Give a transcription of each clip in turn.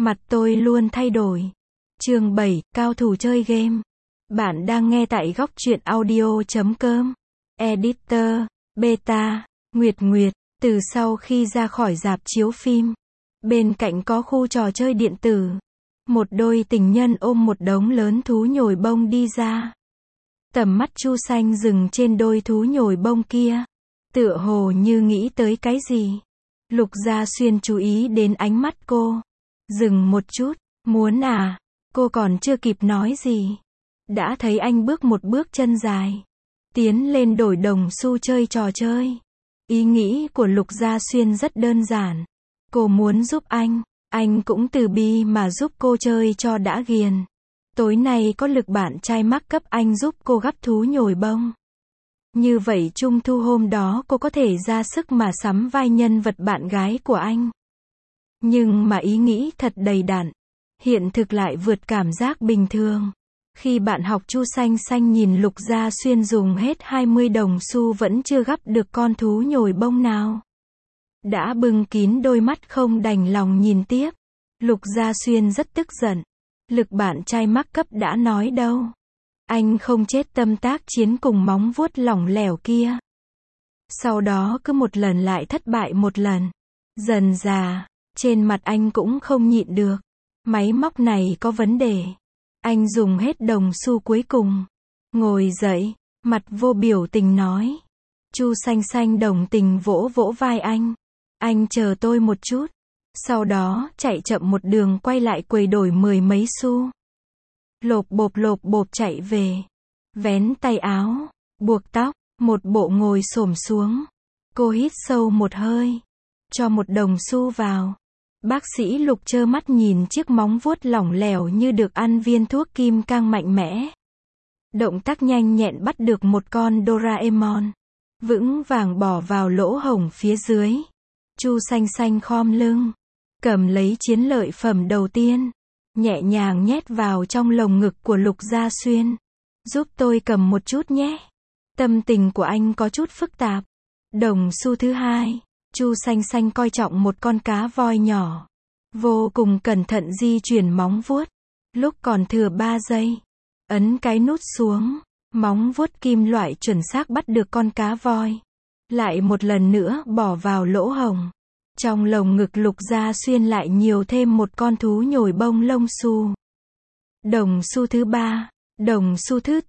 Mặt tôi luôn thay đổi. Chương 7, cao thủ chơi game. Bạn đang nghe tại góc truyện audio.com. Editor, Beta, Nguyệt Nguyệt. Từ sau khi ra khỏi rạp chiếu phim, bên cạnh có khu trò chơi điện tử. Một đôi tình nhân ôm một đống lớn thú nhồi bông đi ra. Tầm mắt Chu Xanh dừng trên đôi thú nhồi bông kia. Tựa hồ như nghĩ tới cái gì. Lục Gia Xuyên chú ý đến ánh mắt cô. Dừng một chút, muốn à? Cô còn chưa kịp nói gì. Đã thấy anh bước một bước chân dài. Tiến lên đổi đồng xu chơi trò chơi. Ý nghĩ của Lục Gia Xuyên rất đơn giản. Cô muốn giúp anh cũng từ bi mà giúp cô chơi cho đã ghiền. Tối nay có lực bạn trai mắc cấp anh giúp cô gắp thú nhồi bông. Như vậy trung thu hôm đó cô có thể ra sức mà sắm vai nhân vật bạn gái của anh. Nhưng mà ý nghĩ thật đầy đặn. Hiện thực lại vượt cảm giác bình thường. Khi bạn học Chu Xanh Xanh nhìn Lục Gia Xuyên dùng hết 20 đồng xu vẫn chưa gắp được con thú nhồi bông nào. Đã bưng kín đôi mắt không đành lòng nhìn tiếp. Lục Gia Xuyên rất tức giận. Lực bạn trai mắc cấp đã nói đâu. Anh không chết tâm tác chiến cùng móng vuốt lỏng lẻo kia. Sau đó cứ một lần lại thất bại một lần. Dần dà, trên mặt anh cũng không nhịn được. Máy móc này có vấn đề. Anh dùng hết đồng xu cuối cùng. Ngồi dậy, mặt vô biểu tình nói. Chu Xanh Xanh đồng tình vỗ vỗ vai anh. Anh chờ tôi một chút. Sau đó, chạy chậm một đường quay lại quầy đổi 10 mấy xu. Lộp bộp chạy về. Vén tay áo, buộc tóc, một bộ ngồi xổm xuống. Cô hít sâu một hơi. Cho một đồng xu vào. Bác sĩ Lục trơ mắt nhìn chiếc móng vuốt lỏng lẻo như được ăn viên thuốc kim cang mạnh mẽ. Động tác nhanh nhẹn bắt được một con Doraemon. Vững vàng bỏ vào lỗ hổng phía dưới. Chu Xanh Xanh khom lưng. Cầm lấy chiến lợi phẩm đầu tiên. Nhẹ nhàng nhét vào trong lồng ngực của Lục Gia Xuyên. Giúp tôi cầm một chút nhé. Tâm tình của anh có chút phức tạp. Đồng xu thứ hai. Chu Xanh Xanh coi trọng một con cá voi nhỏ. Vô cùng cẩn thận di chuyển móng vuốt. Lúc còn thừa 3 giây. Ấn cái nút xuống. Móng vuốt kim loại chuẩn xác bắt được con cá voi. Lại một lần nữa bỏ vào lỗ hổng. Trong lồng ngực Lục Gia Xuyên lại nhiều thêm một con thú nhồi bông lông xù. Đồng xu thứ 3. Đồng xu thứ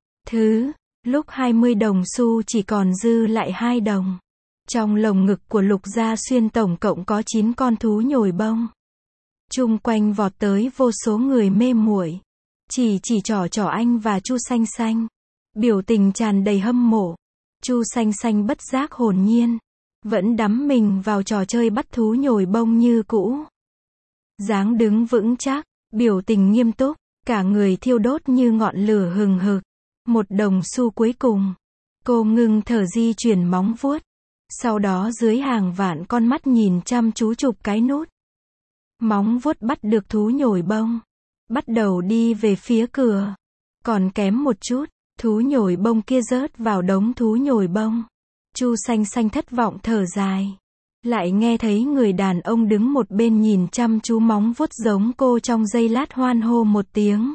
4. Lúc 20 đồng xu chỉ còn dư lại 2 đồng. Trong lồng ngực của Lục Gia Xuyên tổng cộng có 9 con thú nhồi bông. Chung quanh vọt tới vô số người mê muội. Chỉ trỏ anh và Chu Xanh Xanh. Biểu tình tràn đầy hâm mộ. Chu Xanh Xanh bất giác hồn nhiên. Vẫn đắm mình vào trò chơi bắt thú nhồi bông như cũ. Dáng đứng vững chắc, biểu tình nghiêm túc, cả người thiêu đốt như ngọn lửa hừng hực. Một đồng xu cuối cùng. Cô ngừng thở di chuyển móng vuốt. Sau đó dưới hàng vạn con mắt nhìn chăm chú chụp cái nút. Móng vuốt bắt được thú nhồi bông. Bắt đầu đi về phía cửa. Còn kém một chút, thú nhồi bông kia rớt vào đống thú nhồi bông. Chu Xanh Xanh thất vọng thở dài. Lại nghe thấy người đàn ông đứng một bên nhìn chăm chú móng vuốt giống cô trong giây lát hoan hô một tiếng.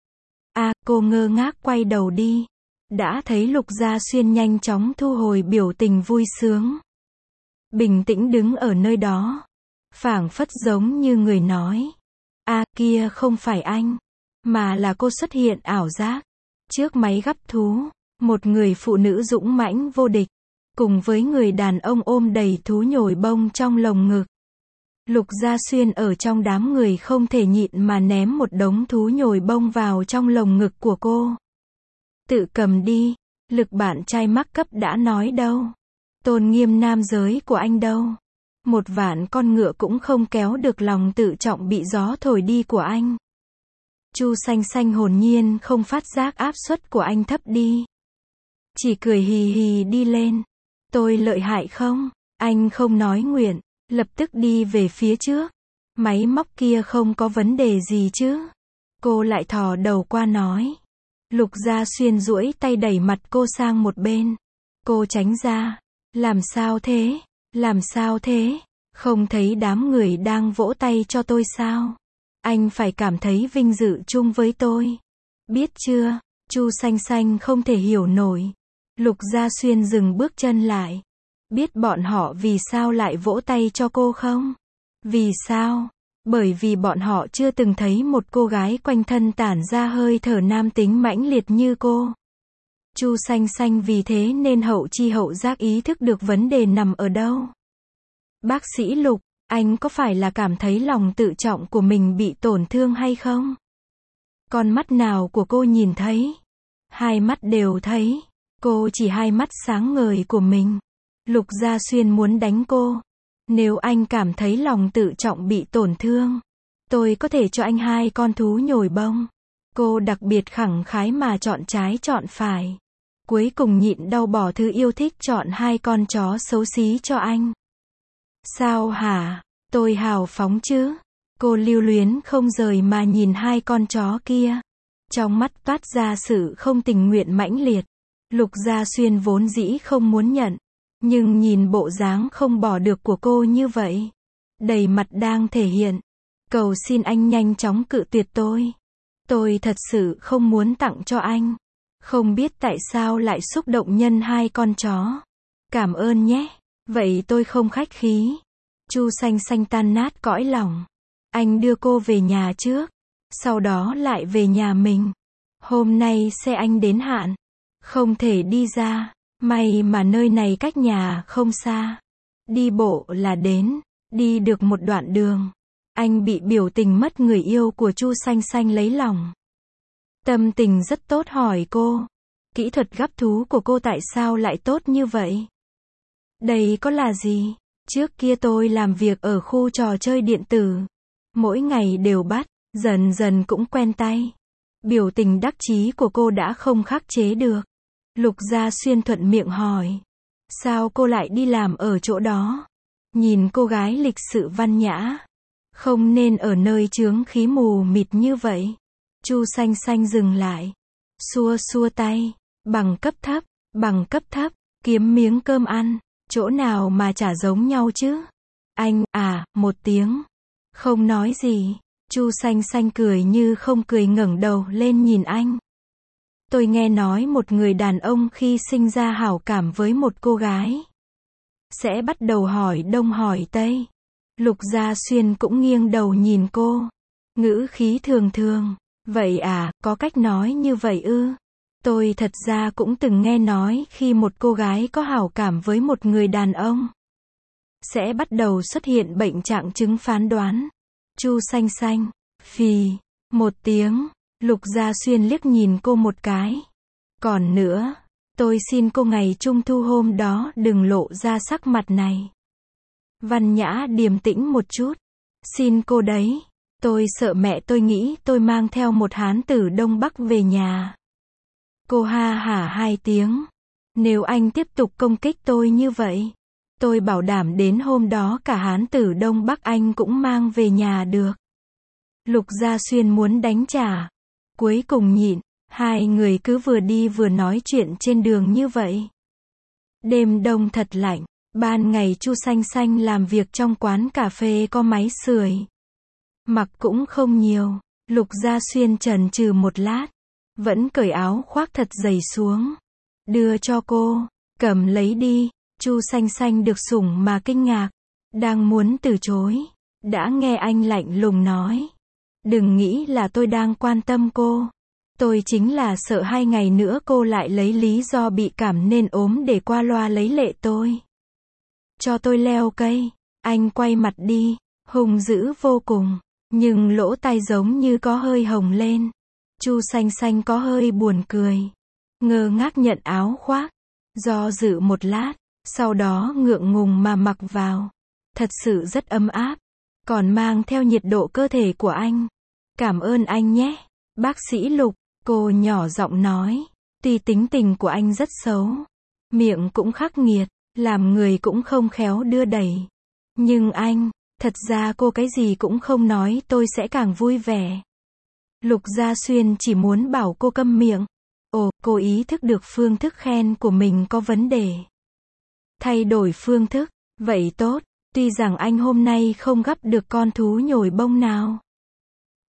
Cô ngơ ngác quay đầu đi. Đã thấy Lục Gia Xuyên nhanh chóng thu hồi biểu tình vui sướng. Bình tĩnh đứng ở nơi đó. Phảng phất giống như người nói. Kia không phải anh. Mà là cô xuất hiện ảo giác. Trước máy gắp thú. Một người phụ nữ dũng mãnh vô địch. Cùng với người đàn ông ôm đầy thú nhồi bông trong lồng ngực. Lục Gia Xuyên ở trong đám người không thể nhịn mà ném một đống thú nhồi bông vào trong lồng ngực của cô. Tự cầm đi. Lực bạn trai mắc cấp đã nói đâu. Tôn nghiêm nam giới của anh đâu. Một vạn con ngựa cũng không kéo được lòng tự trọng bị gió thổi đi của anh. Chu Xanh Xanh hồn nhiên không phát giác áp suất của anh thấp đi. Chỉ cười hì hì đi lên. Tôi lợi hại không? Anh không nói nguyện. Lập tức đi về phía trước. Máy móc kia không có vấn đề gì chứ? Cô lại thò đầu qua nói. Lục Gia Xuyên duỗi tay đẩy mặt cô sang một bên. Cô tránh ra. Làm sao thế? Làm sao thế? Không thấy đám người đang vỗ tay cho tôi sao? Anh phải cảm thấy vinh dự chung với tôi. Biết chưa? Chu Xanh Xanh không thể hiểu nổi. Lục Gia Xuyên dừng bước chân lại. Biết bọn họ vì sao lại vỗ tay cho cô không? Vì sao? Bởi vì bọn họ chưa từng thấy một cô gái quanh thân tản ra hơi thở nam tính mãnh liệt như cô. Chu Xanh Xanh vì thế nên hậu chi hậu giác ý thức được vấn đề nằm ở đâu. Bác sĩ Lục, anh có phải là cảm thấy lòng tự trọng của mình bị tổn thương hay không? Con mắt nào của cô nhìn thấy? Hai mắt đều thấy. Cô chỉ hai mắt sáng ngời của mình. Lục Gia Xuyên muốn đánh cô. Nếu anh cảm thấy lòng tự trọng bị tổn thương, tôi có thể cho anh 2 con thú nhồi bông. Cô đặc biệt khẳng khái mà chọn trái chọn phải. Cuối cùng nhịn đau bỏ thứ yêu thích chọn 2 con chó xấu xí cho anh. Sao hả? Tôi hào phóng chứ? Cô lưu luyến không rời mà nhìn 2 con chó kia. Trong mắt toát ra sự không tình nguyện mãnh liệt. Lục Gia Xuyên vốn dĩ không muốn nhận. Nhưng nhìn bộ dáng không bỏ được của cô như vậy. Đầy mặt đang thể hiện. Cầu xin anh nhanh chóng cự tuyệt tôi. Tôi thật sự không muốn tặng cho anh. Không biết tại sao lại xúc động nhân 2 con chó. Cảm ơn nhé. Vậy tôi không khách khí. Chu Xanh Xanh tan nát cõi lòng. Anh đưa cô về nhà trước. Sau đó lại về nhà mình. Hôm nay xe anh đến hạn. Không thể đi ra. May mà nơi này cách nhà không xa. Đi bộ là đến. Đi được một đoạn đường. Anh bị biểu tình mất người yêu của Chu Xanh Xanh lấy lòng. Tâm tình rất tốt hỏi cô. Kỹ thuật gắp thú của cô tại sao lại tốt như vậy? Đây có là gì? Trước kia tôi làm việc ở khu trò chơi điện tử. Mỗi ngày đều bắt, dần dần cũng quen tay. Biểu tình đắc chí của cô đã không khắc chế được. Lục Gia Xuyên thuận miệng hỏi. Sao cô lại đi làm ở chỗ đó? Nhìn cô gái lịch sự văn nhã. Không nên ở nơi chướng khí mù mịt như vậy. Chu Xanh Xanh dừng lại. Xua xua tay. Bằng cấp thấp, kiếm miếng cơm ăn. Chỗ nào mà chả giống nhau chứ? Anh, một tiếng. Không nói gì. Chu Xanh Xanh cười như không cười ngẩng đầu lên nhìn anh. Tôi nghe nói một người đàn ông khi sinh ra hảo cảm với một cô gái sẽ bắt đầu hỏi đông hỏi tây. Lục Gia Xuyên cũng nghiêng đầu nhìn cô. Ngữ khí thường thường. Vậy có cách nói như vậy ư? Tôi thật ra cũng từng nghe nói khi một cô gái có hảo cảm với một người đàn ông sẽ bắt đầu xuất hiện bệnh trạng chứng phán đoán. Chu Xanh Xanh. Phì. Một tiếng. Lục Gia Xuyên liếc nhìn cô một cái. Còn nữa, tôi xin cô ngày Trung thu hôm đó đừng lộ ra sắc mặt này. Văn nhã điềm tĩnh một chút. Xin cô đấy. Tôi sợ mẹ tôi nghĩ tôi mang theo một hán tử Đông Bắc về nhà. Cô ha hả 2 tiếng. Nếu anh tiếp tục công kích tôi như vậy, tôi bảo đảm đến hôm đó cả hán tử Đông Bắc anh cũng mang về nhà được. Lục Gia Xuyên muốn đánh trả. Cuối cùng nhịn. 2 người cứ vừa đi vừa nói chuyện trên đường như vậy. Đêm đông thật lạnh. Ban ngày Chu Xanh Xanh làm việc trong quán cà phê có máy sưởi. Mặc cũng không nhiều. Lục Gia Xuyên chần chừ một lát. Vẫn cởi áo khoác thật dày xuống. Đưa cho cô. Cầm lấy đi. Chu Xanh Xanh được sủng mà kinh ngạc. Đang muốn từ chối. Đã nghe anh lạnh lùng nói. Đừng nghĩ là tôi đang quan tâm cô. Tôi chính là sợ 2 ngày nữa cô lại lấy lý do bị cảm nên ốm để qua loa lấy lệ tôi. Cho tôi leo cây. Anh quay mặt đi. Hung dữ vô cùng. Nhưng lỗ tai giống như có hơi hồng lên. Chu Xanh Xanh có hơi buồn cười. Ngơ ngác nhận áo khoác. Do dự một lát. Sau đó ngượng ngùng mà mặc vào. Thật sự rất ấm áp. Còn mang theo nhiệt độ cơ thể của anh. Cảm ơn anh nhé. Bác sĩ Lục. Cô nhỏ giọng nói. Tuy tính tình của anh rất xấu. Miệng cũng khắc nghiệt. Làm người cũng không khéo đưa đẩy. Nhưng anh, thật ra cô cái gì cũng không nói tôi sẽ càng vui vẻ. Lục Gia Xuyên chỉ muốn bảo cô câm miệng. Ồ, cô ý thức được phương thức khen của mình có vấn đề. Thay đổi phương thức. Vậy tốt. Tuy rằng anh hôm nay không gắp được con thú nhồi bông nào.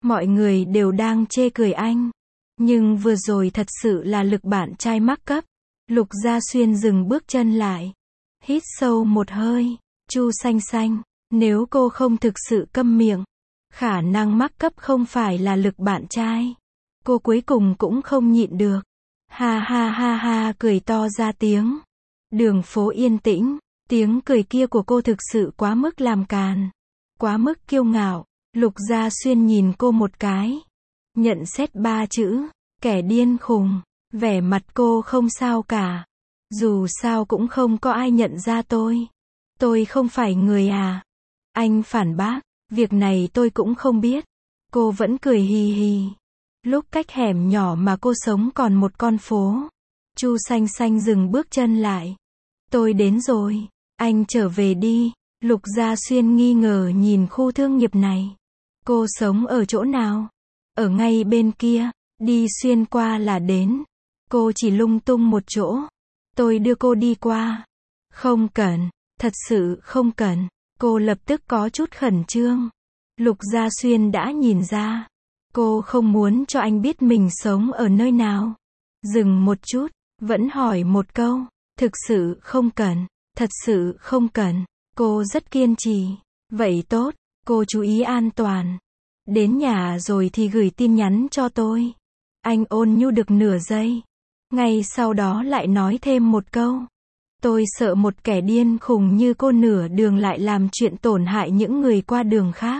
Mọi người đều đang chê cười anh. Nhưng vừa rồi thật sự là lực bạn trai mắc cấp. Lục Gia Xuyên dừng bước chân lại. Hít sâu một hơi. Chu Xanh Xanh, nếu cô không thực sự câm miệng, khả năng mắc cấp không phải là lực bạn trai. Cô cuối cùng cũng không nhịn được. Ha ha ha ha, cười to ra tiếng. Đường phố yên tĩnh, tiếng cười kia của cô thực sự quá mức làm càn, quá mức kiêu ngạo. Lục Gia Xuyên nhìn cô một cái, nhận xét 3 chữ, kẻ điên khùng. Vẻ mặt cô không sao cả. Dù sao cũng không có ai nhận ra tôi. Tôi không phải người à? Anh phản bác, việc này tôi cũng không biết. Cô vẫn cười hì hì. Lúc cách hẻm nhỏ mà cô sống còn một con phố. Chu Xanh Xanh dừng bước chân lại. Tôi đến rồi, anh trở về đi. Lục Gia Xuyên nghi ngờ nhìn khu thương nghiệp này. Cô sống ở chỗ nào? Ở ngay bên kia, đi xuyên qua là đến. Cô chỉ lung tung một chỗ. Tôi đưa cô đi qua. Không cần, thật sự không cần. Cô lập tức có chút khẩn trương. Lục Gia Xuyên đã nhìn ra. Cô không muốn cho anh biết mình sống ở nơi nào. Dừng một chút, vẫn hỏi một câu. Thực sự không cần, thật sự không cần. Cô rất kiên trì. Vậy tốt, cô chú ý an toàn. Đến nhà rồi thì gửi tin nhắn cho tôi. Anh ôn nhu được nửa giây. Ngay sau đó lại nói thêm một câu. Tôi sợ một kẻ điên khùng như cô nửa đường lại làm chuyện tổn hại những người qua đường khác.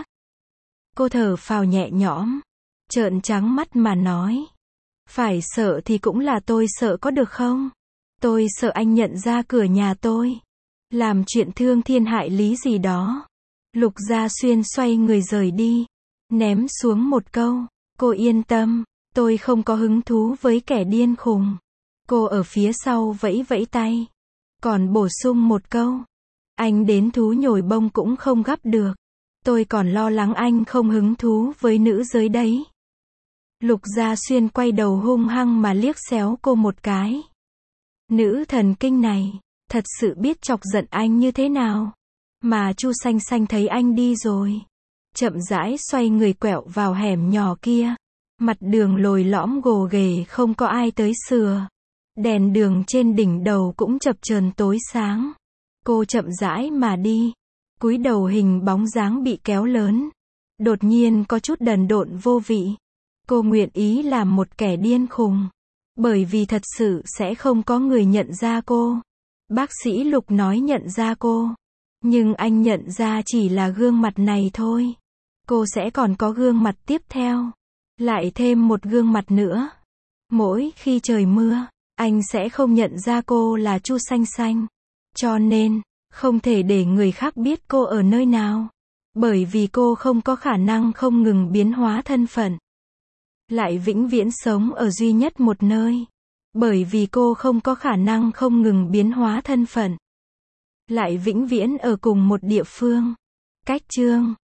Cô thở phào nhẹ nhõm, trợn trắng mắt mà nói. Phải sợ thì cũng là tôi sợ có được không? Tôi sợ anh nhận ra cửa nhà tôi. Làm chuyện thương thiên hại lý gì đó. Lục Gia Xuyên xoay người rời đi. Ném xuống một câu. Cô yên tâm, tôi không có hứng thú với kẻ điên khùng. Cô ở phía sau vẫy vẫy tay. Còn bổ sung một câu. Anh đến thú nhồi bông cũng không gắp được. Tôi còn lo lắng anh không hứng thú với nữ giới đấy. Lục Gia Xuyên quay đầu hung hăng mà liếc xéo cô một cái. Nữ thần kinh này, thật sự biết chọc giận anh như thế nào. Mà Chu Xanh Xanh thấy anh đi rồi. Chậm rãi xoay người quẹo vào hẻm nhỏ kia. Mặt đường lồi lõm gồ ghề không có ai tới sửa. Đèn đường trên đỉnh đầu cũng chập chờn tối sáng. Cô chậm rãi mà đi. Cúi đầu hình bóng dáng bị kéo lớn. Đột nhiên có chút đần độn vô vị. Cô nguyện ý làm một kẻ điên khùng. Bởi vì thật sự sẽ không có người nhận ra cô. Bác sĩ Lục nói nhận ra cô. Nhưng anh nhận ra chỉ là gương mặt này thôi. Cô sẽ còn có gương mặt tiếp theo. Lại thêm một gương mặt nữa. Mỗi khi trời mưa, anh sẽ không nhận ra cô là Chu Xanh Xanh. Cho nên, không thể để người khác biết cô ở nơi nào. Bởi vì cô không có khả năng không ngừng biến hóa thân phận. Lại vĩnh viễn sống ở duy nhất một nơi. Bởi vì cô không có khả năng không ngừng biến hóa thân phận. Lại vĩnh viễn ở cùng một địa phương. Cách chương